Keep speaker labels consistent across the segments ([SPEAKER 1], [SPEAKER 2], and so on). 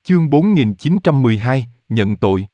[SPEAKER 1] Chương 4912, nhận tội.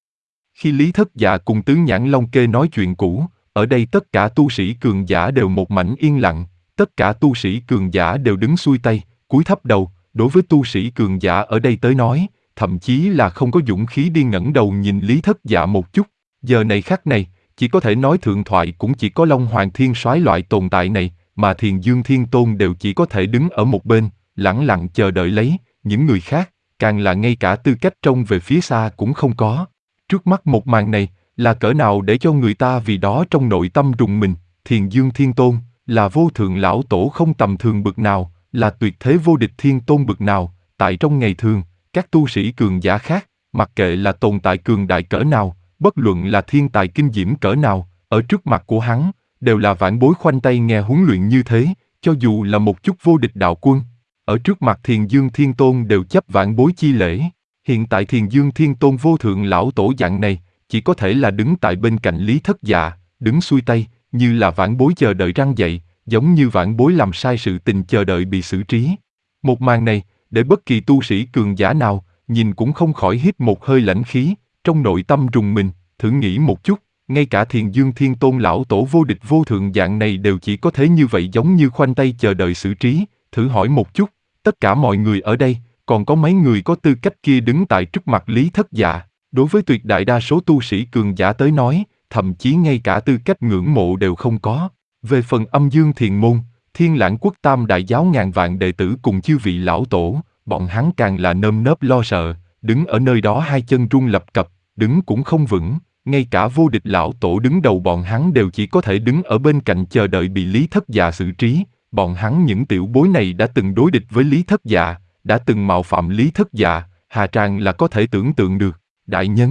[SPEAKER 1] Khi Lý Thất Dạ cùng tướng Nhãn Long Kê nói chuyện cũ, ở đây tất cả tu sĩ cường giả đều một mảnh yên lặng, tất cả tu sĩ cường giả đều đứng xuôi tay, cúi thấp đầu, đối với tu sĩ cường giả ở đây tới nói, thậm chí là không có dũng khí đi ngẩng đầu nhìn Lý Thất Dạ một chút. Giờ này khắc này, chỉ có thể nói thượng thoại cũng chỉ có Long Hoàng Thiên Soái loại tồn tại này, mà Thiền Dương Thiên Tôn đều chỉ có thể đứng ở một bên, lẳng lặng chờ đợi lấy, những người khác, càng là ngay cả tư cách trông về phía xa cũng không có. Trước mắt một màn này, là cỡ nào để cho người ta vì đó trong nội tâm rùng mình. Thiền Dương Thiên Tôn, là vô thượng lão tổ không tầm thường bực nào, là tuyệt thế vô địch thiên tôn bực nào, tại trong ngày thường, các tu sĩ cường giả khác, mặc kệ là tồn tại cường đại cỡ nào, bất luận là thiên tài kinh diễm cỡ nào, ở trước mặt của hắn, đều là vãn bối khoanh tay nghe huấn luyện như thế, cho dù là một chút vô địch đạo quân. Ở trước mặt Thiền Dương Thiên Tôn đều chấp vãn bối chi lễ. Hiện tại Thiền Dương Thiên Tôn vô thượng lão tổ dạng này, chỉ có thể là đứng tại bên cạnh Lý Thất Dạ, đứng xuôi tay, như là vãn bối chờ đợi răng dậy, giống như vãn bối làm sai sự tình chờ đợi bị xử trí. Một màn này, để bất kỳ tu sĩ cường giả nào, nhìn cũng không khỏi hít một hơi lãnh khí, trong nội tâm rùng mình, thử nghĩ một chút, ngay cả Thiền Dương Thiên Tôn lão tổ vô địch vô thượng dạng này đều chỉ có thế như vậy, giống như khoanh tay chờ đợi xử trí. Thử hỏi một chút, tất cả mọi người ở đây, còn có mấy người có tư cách kia đứng tại trước mặt Lý Thất Dạ? Đối với tuyệt đại đa số tu sĩ cường giả tới nói, thậm chí ngay cả tư cách ngưỡng mộ đều không có. Về phần Âm Dương Thiền Môn, Thiên Lãng Quốc Tam đại giáo ngàn vạn đệ tử cùng chư vị lão tổ, bọn hắn càng là nơm nớp lo sợ, đứng ở nơi đó hai chân run lập cập, đứng cũng không vững. Ngay cả vô địch lão tổ đứng đầu bọn hắn đều chỉ có thể đứng ở bên cạnh chờ đợi bị Lý Thất Dạ xử trí. Bọn hắn những tiểu bối này đã từng đối địch với Lý Thất Dạ, đã từng mạo phạm Lý Thất Dạ, hà tràng là có thể tưởng tượng được. Đại nhân.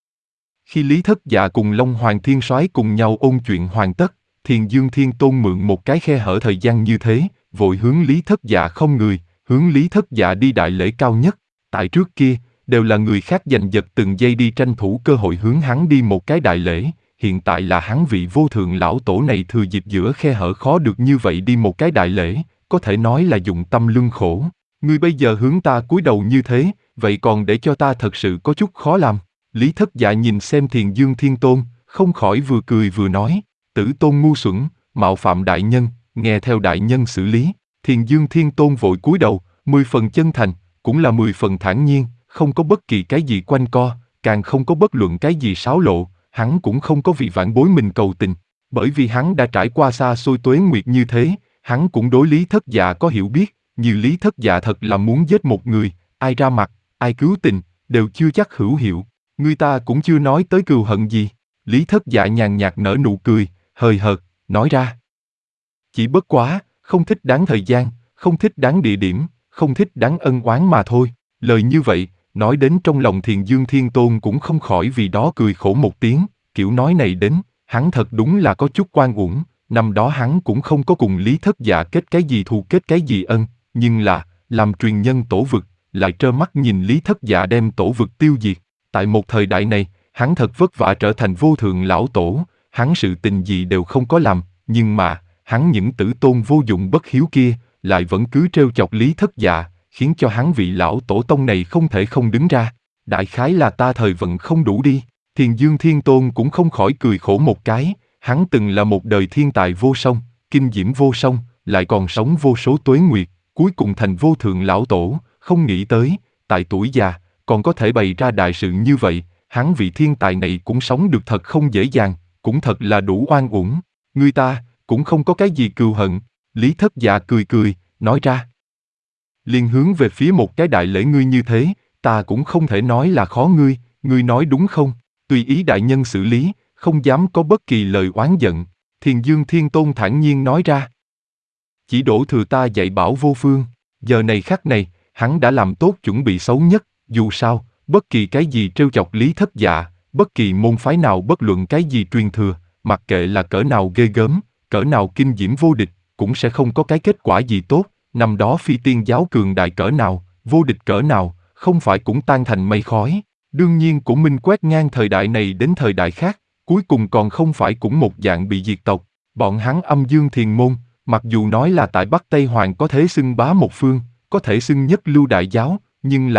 [SPEAKER 1] Khi Lý Thất Dạ cùng Long Hoàng Thiên Soái cùng nhau ôn chuyện hoàn tất, Thiền Dương Thiên Tôn mượn một cái khe hở thời gian như thế, vội hướng Lý Thất Dạ không người, hướng Lý Thất Dạ đi đại lễ cao nhất. Tại trước kia, đều là người khác giành giật từng giây đi tranh thủ cơ hội hướng hắn đi một cái đại lễ. Hiện tại là hắn vị vô thượng lão tổ này thừa dịp giữa khe hở khó được như vậy đi một cái đại lễ, có thể nói là dụng tâm lương khổ. Ngươi bây giờ hướng ta cúi đầu như thế, vậy còn để cho ta thật sự có chút khó làm. Lý Thất Dạ nhìn xem Thiền Dương Thiên Tôn, không khỏi vừa cười vừa nói, tử tôn ngu xuẩn, mạo phạm đại nhân, nghe theo đại nhân xử lý. Thiền Dương Thiên Tôn vội cúi đầu, 10 phần chân thành, cũng là 10 phần thản nhiên, không có bất kỳ cái gì quanh co, càng không có bất luận cái gì xáo lộ. Hắn cũng không có vì vãn bối mình cầu tình, bởi vì hắn đã trải qua xa xôi tuế nguyệt như thế, hắn cũng đối Lý Thất Dạ có hiểu biết, như Lý Thất Dạ thật là muốn giết một người, ai ra mặt, ai cứu tình, đều chưa chắc hữu hiệu, người ta cũng chưa nói tới cừu hận gì. Lý Thất Dạ nhàn nhạt nở nụ cười, hời hợt, nói ra. Chỉ bất quá, không thích đáng thời gian, không thích đáng địa điểm, không thích đáng ân oán mà thôi. Lời như vậy, nói đến trong lòng Thiền Dương Thiên Tôn cũng không khỏi vì đó cười khổ một tiếng, kiểu nói này đến, hắn thật đúng là có chút oan uổng, năm đó hắn cũng không có cùng Lý Thất Dạ kết cái gì thù kết cái gì ân, nhưng là, làm truyền nhân tổ vực, lại trơ mắt nhìn Lý Thất Dạ đem tổ vực tiêu diệt. Tại một thời đại này, hắn thật vất vả trở thành vô thượng lão tổ, hắn sự tình gì đều không có làm, nhưng mà, hắn những tử tôn vô dụng bất hiếu kia, lại vẫn cứ trêu chọc Lý Thất Dạ, khiến cho hắn vị lão tổ tông này không thể không đứng ra. Đại khái là ta thời vận không đủ đi. Thiền Dương Thiên Tôn cũng không khỏi cười khổ một cái, hắn từng là một đời thiên tài vô song, kinh diễm vô song, lại còn sống vô số tuế nguyệt, cuối cùng thành vô thượng lão tổ, không nghĩ tới, tại tuổi già, còn có thể bày ra đại sự như vậy, hắn vị thiên tài này cũng sống được thật không dễ dàng, cũng thật là đủ oan uổng. Người ta, cũng không có cái gì cừu hận. Lý Thất Dạ cười cười, nói ra. Liền hướng về phía một cái đại lễ ngươi như thế, ta cũng không thể nói là khó ngươi nói đúng không? Tùy ý đại nhân xử lý, không dám có bất kỳ lời oán giận. Thiền Dương Thiên Tôn thản nhiên nói ra. Chỉ đổ thừa ta dạy bảo vô phương, giờ này khắc này, hắn đã làm tốt chuẩn bị xấu nhất, dù sao, bất kỳ cái gì trêu chọc Lý Thất Dạ, bất kỳ môn phái nào bất luận cái gì truyền thừa, mặc kệ là cỡ nào ghê gớm, cỡ nào kinh diễm vô địch, cũng sẽ không có cái kết quả gì tốt. Năm đó Phi Tiên giáo cường đại cỡ nào, vô địch cỡ nào, không phải cũng tan thành mây khói. Đương nhiên cũng minh quét ngang thời đại này đến thời đại khác, cuối cùng còn không phải cũng một dạng bị diệt tộc. Bọn hắn Âm Dương Thiền Môn, mặc dù nói là tại Bắc Tây Hoàng có thể xưng bá một phương, có thể xưng nhất lưu đại giáo, nhưng là,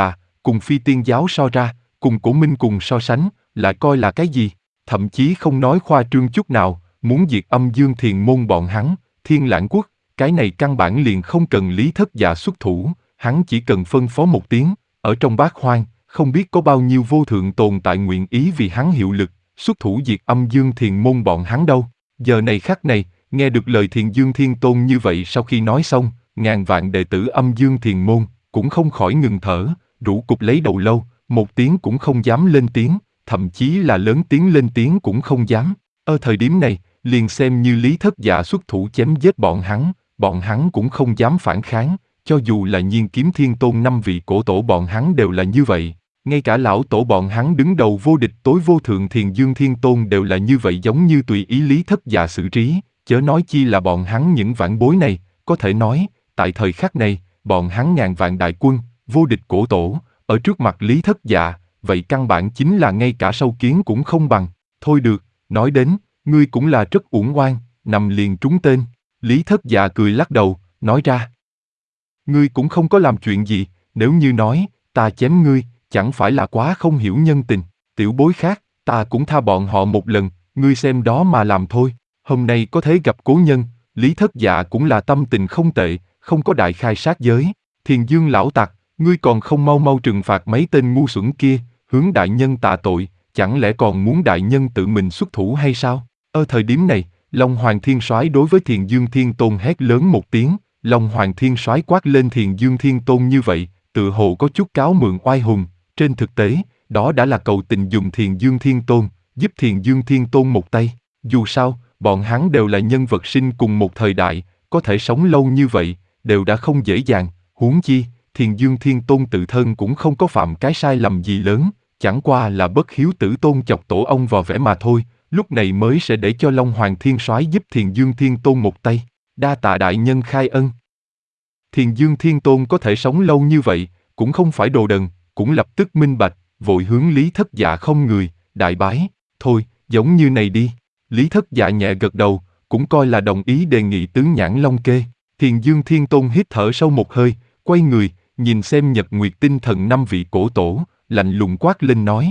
[SPEAKER 1] cùng phi tiên giáo so ra, cùng cổ minh cùng so sánh, lại coi là cái gì? Thậm chí không nói khoa trương chút nào, muốn diệt âm dương thiền môn bọn hắn, Thiên Lãng Quốc, cái này căn bản liền không cần Lý Thất Dạ xuất thủ, hắn chỉ cần phân phó một tiếng, ở trong bát hoang, không biết có bao nhiêu vô thượng tồn tại nguyện ý vì hắn hiệu lực, xuất thủ diệt âm dương thiền môn bọn hắn đâu. Giờ này khắc này, nghe được lời Thiền Dương Thiên Tôn như vậy sau khi nói xong, ngàn vạn đệ tử âm dương thiền môn, cũng không khỏi ngừng thở, rũ cụp lấy đầu lâu, một tiếng cũng không dám lên tiếng, thậm chí là lớn tiếng lên tiếng cũng không dám. Ở thời điểm này, liền xem như Lý Thất Dạ xuất thủ chém giết bọn hắn cũng không dám phản kháng, cho dù là Nhiên Kiếm Thiên Tôn 5 vị cổ tổ bọn hắn đều là như vậy. Ngay cả lão tổ bọn hắn đứng đầu vô địch tối vô thượng Thiền Dương Thiên Tôn đều là như vậy, giống như tùy ý Lý Thất Dạ xử trí, chớ nói chi là bọn hắn những vãn bối này, có thể nói, tại thời khắc này, bọn hắn ngàn vạn đại quân, vô địch cổ tổ, ở trước mặt Lý Thất Dạ, vậy căn bản chính là ngay cả sâu kiến cũng không bằng. Thôi được, nói đến, ngươi cũng là rất uổng oan, nằm liền trúng tên. Lý Thất Dạ cười lắc đầu, nói ra. Ngươi cũng không có làm chuyện gì, nếu như nói, ta chém ngươi, chẳng phải là quá không hiểu nhân tình. Tiểu bối khác, ta cũng tha bọn họ một lần, ngươi xem đó mà làm thôi. Hôm nay có thể gặp cố nhân, Lý Thất Dạ cũng là tâm tình không tệ, không có đại khai sát giới. Thiền Dương lão tặc, ngươi còn không mau mau trừng phạt mấy tên ngu xuẩn kia, hướng đại nhân tạ tội, chẳng lẽ còn muốn đại nhân tự mình xuất thủ hay sao? Ở thời điểm này, Long Hoàng Thiên Soái đối với Thiền Dương Thiên Tôn hét lớn một tiếng, Long Hoàng Thiên Soái quát lên Thiền Dương Thiên Tôn như vậy, tự hồ có chút cáo mượn oai hùng, trên thực tế, đó đã là cầu tình dùng Thiền Dương Thiên Tôn, giúp Thiền Dương Thiên Tôn một tay. Dù sao, bọn hắn đều là nhân vật sinh cùng một thời đại, có thể sống lâu như vậy, đều đã không dễ dàng, huống chi, Thiền Dương Thiên Tôn tự thân cũng không có phạm cái sai lầm gì lớn, chẳng qua là bất hiếu tử tôn chọc tổ ông vò vẽ mà thôi, lúc này mới sẽ để cho Long Hoàng Thiên Soái giúp Thiền Dương Thiên Tôn một tay. Đa tạ đại nhân khai ân. Thiền Dương Thiên Tôn có thể sống lâu như vậy, cũng không phải đồ đần, cũng lập tức minh bạch, vội hướng Lý Thất Dạ không người, đại bái, thôi, giống như này đi. Lý Thất Dạ nhẹ gật đầu, cũng coi là đồng ý đề nghị tướng nhãn Long Kê. Thiền Dương Thiên Tôn hít thở sâu một hơi, quay người, nhìn xem Nhật Nguyệt Tinh Thần 5 vị cổ tổ, lạnh lùng quát lên nói.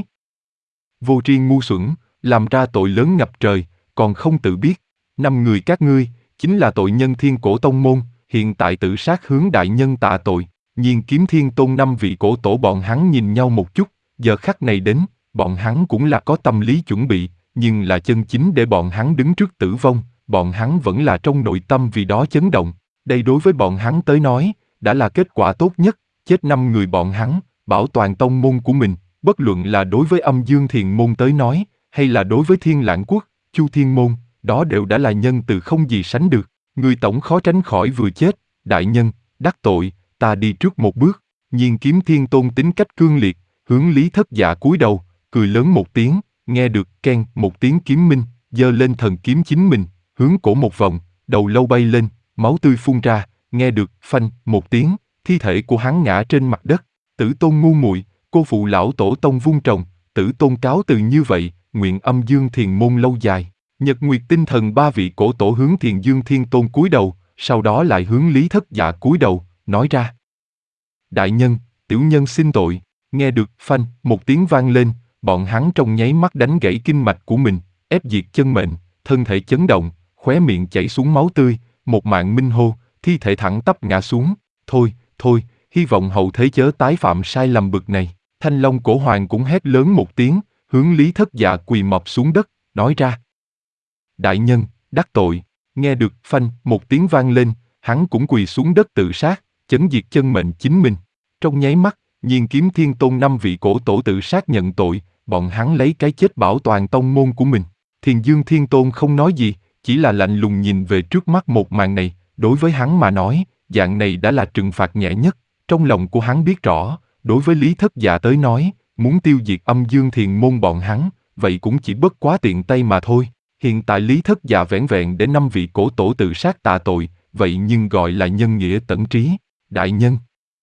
[SPEAKER 1] Vô tri ngu xuẩn, làm ra tội lớn ngập trời, còn không tự biết. 5 người các ngươi, chính là tội nhân Thiên Cổ Tông Môn, hiện tại tự sát hướng đại nhân tạ tội. Nhiên Kiếm Thiên Tôn 5 vị cổ tổ bọn hắn nhìn nhau một chút, giờ khắc này đến, bọn hắn cũng là có tâm lý chuẩn bị, nhưng là chân chính để bọn hắn đứng trước tử vong, bọn hắn vẫn là trong nội tâm vì đó chấn động. Đây đối với bọn hắn tới nói, đã là kết quả tốt nhất, chết 5 người bọn hắn, bảo toàn tông môn của mình, bất luận là đối với âm dương thiền môn tới nói, hay là đối với Thiên Lãng Quốc, Chu Thiên Môn, đó đều đã là nhân từ không gì sánh được. Người tổng khó tránh khỏi vừa chết, đại nhân, đắc tội, ta đi trước một bước. Nhiên Kiếm Thiên Tôn tính cách cương liệt, hướng Lý Thất Dạ cúi đầu, cười lớn một tiếng, nghe được keng một tiếng kiếm minh, giơ lên thần kiếm chính mình, hướng cổ một vòng, đầu lâu bay lên, máu tươi phun ra, nghe được phanh một tiếng, thi thể của hắn ngã trên mặt đất. Tử Tôn ngu muội, cô phụ lão tổ tông vung trồng, Tử Tôn cáo từ như vậy, nguyện âm dương thiền môn lâu dài. Nhật Nguyệt Tinh Thần 3 vị cổ tổ hướng Thiền Dương Thiên Tôn cúi đầu, sau đó lại hướng Lý Thất Dạ cúi đầu, nói ra. Đại nhân, tiểu nhân xin tội. Nghe được phanh một tiếng vang lên, bọn hắn trong nháy mắt đánh gãy kinh mạch của mình, ép diệt chân mệnh, thân thể chấn động, khóe miệng chảy xuống máu tươi, một mạng minh hô, thi thể thẳng tắp ngã xuống. Thôi, hy vọng hậu thế chớ tái phạm sai lầm bực này. Thanh Long Cổ Hoàng cũng hét lớn một tiếng, hướng Lý Thất Dạ quỳ mọp xuống đất, nói ra. Đại nhân, đắc tội. Nghe được phanh một tiếng vang lên, hắn cũng quỳ xuống đất tự sát, chấn diệt chân mệnh chính mình. Trong nháy mắt, Nhiên Kiếm Thiên Tôn 5 vị cổ tổ tự sát nhận tội, bọn hắn lấy cái chết bảo toàn tông môn của mình. Thiền Dương Thiên Tôn không nói gì, chỉ là lạnh lùng nhìn về trước mắt một màn này, đối với hắn mà nói, dạng này đã là trừng phạt nhẹ nhất. Trong lòng của hắn biết rõ, đối với Lý Thất Dạ tới nói, muốn tiêu diệt âm dương thiền môn bọn hắn, vậy cũng chỉ bất quá tiện tay mà thôi. Hiện tại Lý Thất Dạ vẻn vẹn để 5 vị cổ tổ tự sát tạ tội, vậy nhưng gọi là nhân nghĩa tận trí. Đại nhân.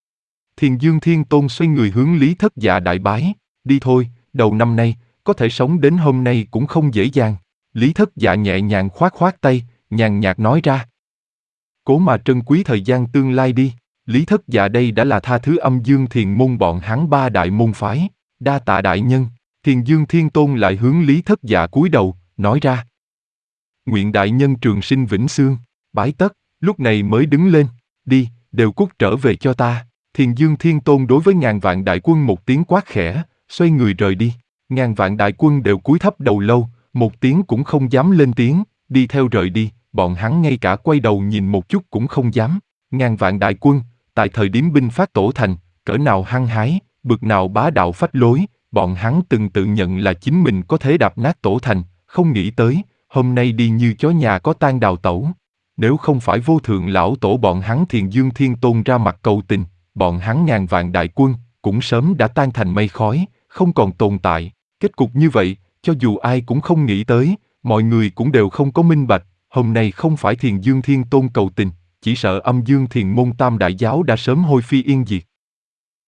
[SPEAKER 1] Thiền Dương Thiên Tôn xoay người hướng Lý Thất Dạ đại bái, đi thôi, đầu năm nay, có thể sống đến hôm nay cũng không dễ dàng. Lý Thất Dạ nhẹ nhàng khoát tay, nhàn nhạt nói ra. Cố mà trân quý thời gian tương lai đi. Lý Thất Dạ đây đã là tha thứ âm dương thiền môn bọn hắn ba đại môn phái, đa tạ đại nhân. Thiền Dương Thiên Tôn lại hướng Lý Thất Dạ cúi đầu, nói ra. Nguyện đại nhân trường sinh vĩnh xương, bái tất, lúc này mới đứng lên, đi, đều cút trở về cho ta. Thiền Dương Thiên Tôn đối với ngàn vạn đại quân một tiếng quát khẽ, xoay người rời đi. Ngàn vạn đại quân đều cúi thấp đầu lâu, một tiếng cũng không dám lên tiếng, đi theo rời đi, bọn hắn ngay cả quay đầu nhìn một chút cũng không dám. Ngàn vạn đại quân, tại thời điểm binh phát tổ thành, cỡ nào hăng hái, bực nào bá đạo phách lối, bọn hắn từng tự nhận là chính mình có thể đạp nát tổ thành, không nghĩ tới, hôm nay đi như chó nhà có tang đào tẩu. Nếu không phải vô thượng lão tổ bọn hắn Thiền Dương Thiên Tôn ra mặt cầu tình, bọn hắn ngàn vạn đại quân, cũng sớm đã tan thành mây khói, không còn tồn tại. Kết cục như vậy, cho dù ai cũng không nghĩ tới, mọi người cũng đều không có minh bạch, hôm nay không phải Thiền Dương Thiên Tôn cầu tình, chỉ sợ âm dương thiền môn tam đại giáo đã sớm hôi phi yên diệt.